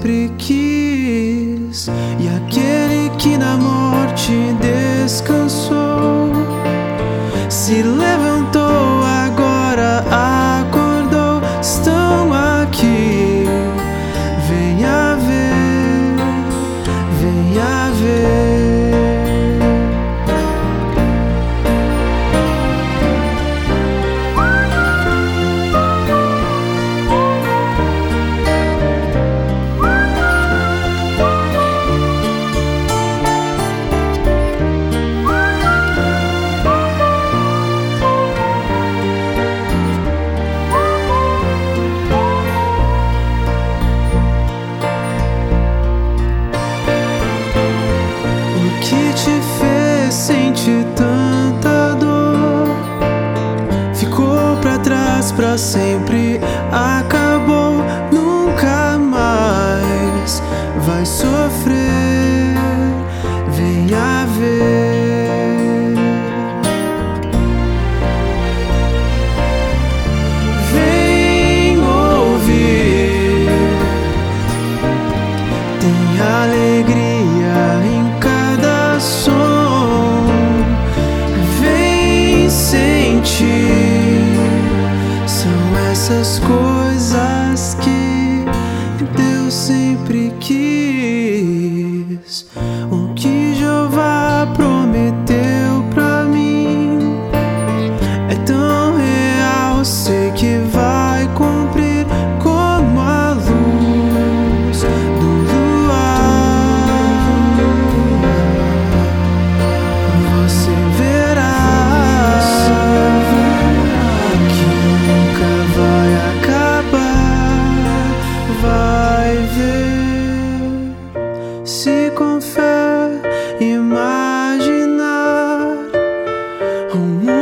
sempre quis, e aquele que na morte descansou se levantou, agora acordou. Estão aqui, venha ver, venha ver. Sente tanta dor, ficou pra trás pra sempre, acabou, nunca mais vai sofrer. Venha ver, vem ouvir, tem alegria em cada som. São essas coisas que Deus sempre quis. O que Jeová prometeu pra mim é tão real, sei que vai cumprir, como a luz do luar. Você verá se com fé imaginar um mundo